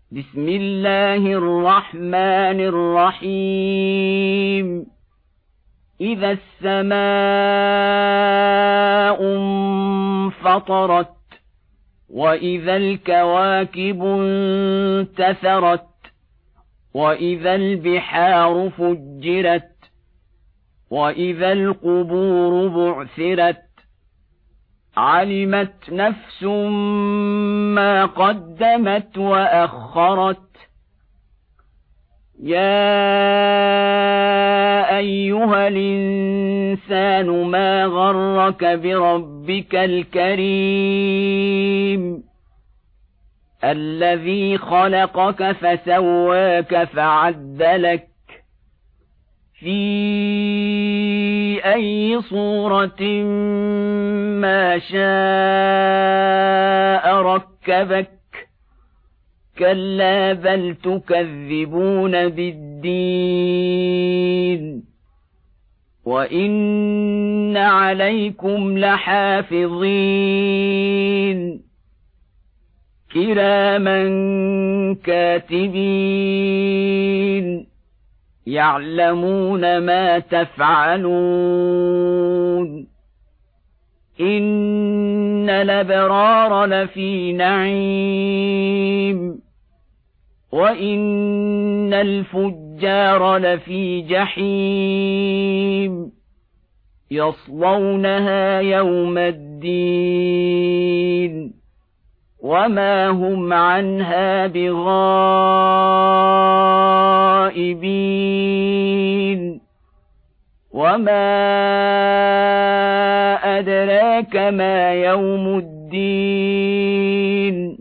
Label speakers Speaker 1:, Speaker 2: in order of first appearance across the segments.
Speaker 1: بسم الله الرحمن الرحيم إذا السماء انفطرت وإذا الكواكب انتثرت وإذا البحار فجرت وإذا القبور بعثرت علمت نفس ما قدمت وأخرت يا أيها الإنسان ما غرك بربك الكريم الذي خلقك فسواك فعدلك في أي صورة ما شاء ركبك كلا بل تكذبون بالدين وإن عليكم لحافظين كراما كاتبين يعلمون ما تفعلون إن الأبرار لفي نعيم وإن الفجار لفي جحيم يصلونها يوم الدين وما هم عنها بغائبين وما أدراك ما يوم الدين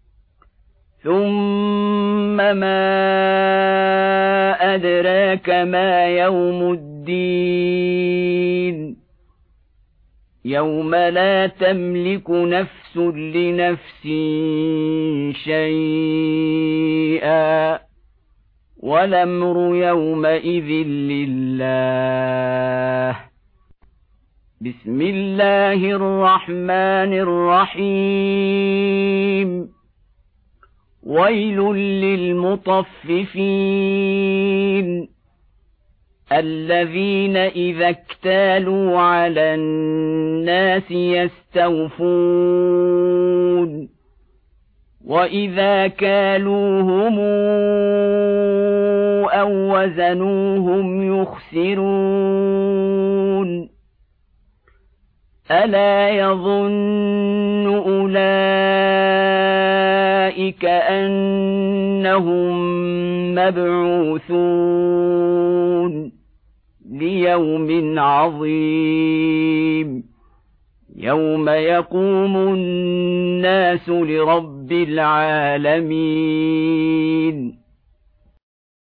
Speaker 1: ثم ما أدراك ما يوم الدين يوم لا تملك نفس لنفس شيئا والأمر يومئذ لله بسم الله الرحمن الرحيم ويل للمطففين الذين إذا اكتالوا على الناس يستوفون وإذا كالوهم أو وزنوهم يخسرون ألا يظن أولئك أنهم مبعوثون ليوم عظيم يوم يقوم الناس لرب العالمين